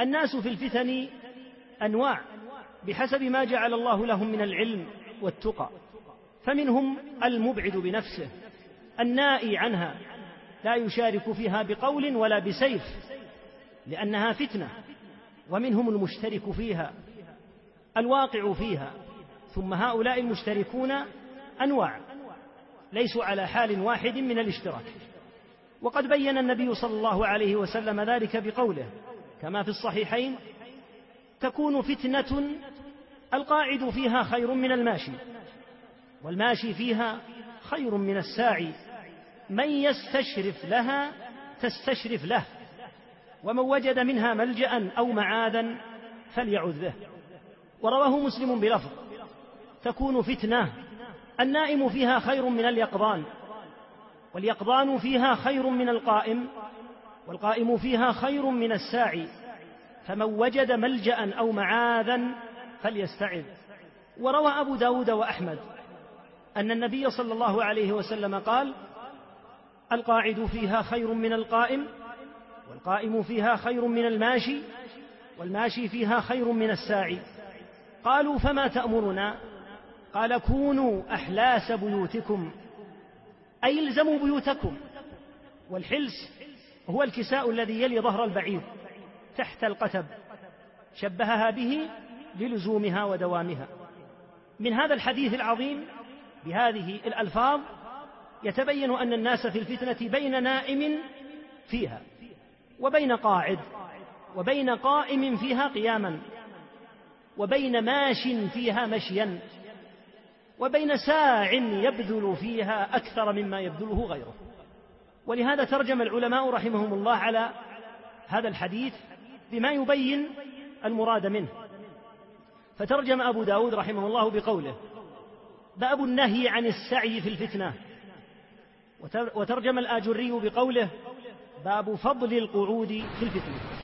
الناس في الفتن أنواع بحسب ما جعل الله لهم من العلم والتقى، فمنهم المبعد بنفسه النائي عنها لا يشارك فيها بقول ولا بسيف لأنها فتنة، ومنهم المشترك فيها الواقع فيها. ثم هؤلاء المشتركون أنواع ليسوا على حال واحد من الاشتراك، وقد بين النبي صلى الله عليه وسلم ذلك بقوله كما في الصحيحين: تكون فتنة القاعد فيها خير من الماشي، والماشي فيها خير من الساعي، من يستشرف لها تستشرف له، ومن وجد منها ملجأ أو معاذا فليعذ به. ورواه مسلم بلفظ: تكون فتنة النائم فيها خير من اليقظان، واليقظان فيها خير من القائم، والقائم فيها خير من الساعي، فمن وجد ملجأ أو معاذا فليستعذ. وروى أبو داود وأحمد أن النبي صلى الله عليه وسلم قال: القاعد فيها خير من القائم، والقائم فيها خير من الماشي، والماشي فيها خير من الساعي. قالوا: فما تأمرنا؟ قال: كونوا أحلاس بيوتكم، أي الزموا بيوتكم. والحلس هو الكساء الذي يلي ظهر البعير تحت القتب، شبهها به للزومها ودوامها. من هذا الحديث العظيم بهذه الألفاظ يتبين أن الناس في الفتنة بين نائم فيها، وبين قاعد، وبين قائم فيها قياما، وبين ماش فيها مشيا، وبين ساع يبذل فيها أكثر مما يبذله غيره. ولهذا ترجم العلماء رحمهم الله على هذا الحديث بما يبين المراد منه، فترجم أبو داود رحمه الله بقوله: باب النهي عن السعي في الفتنة. وترجم الآجري بقوله: باب فضل القعود في الفتنة.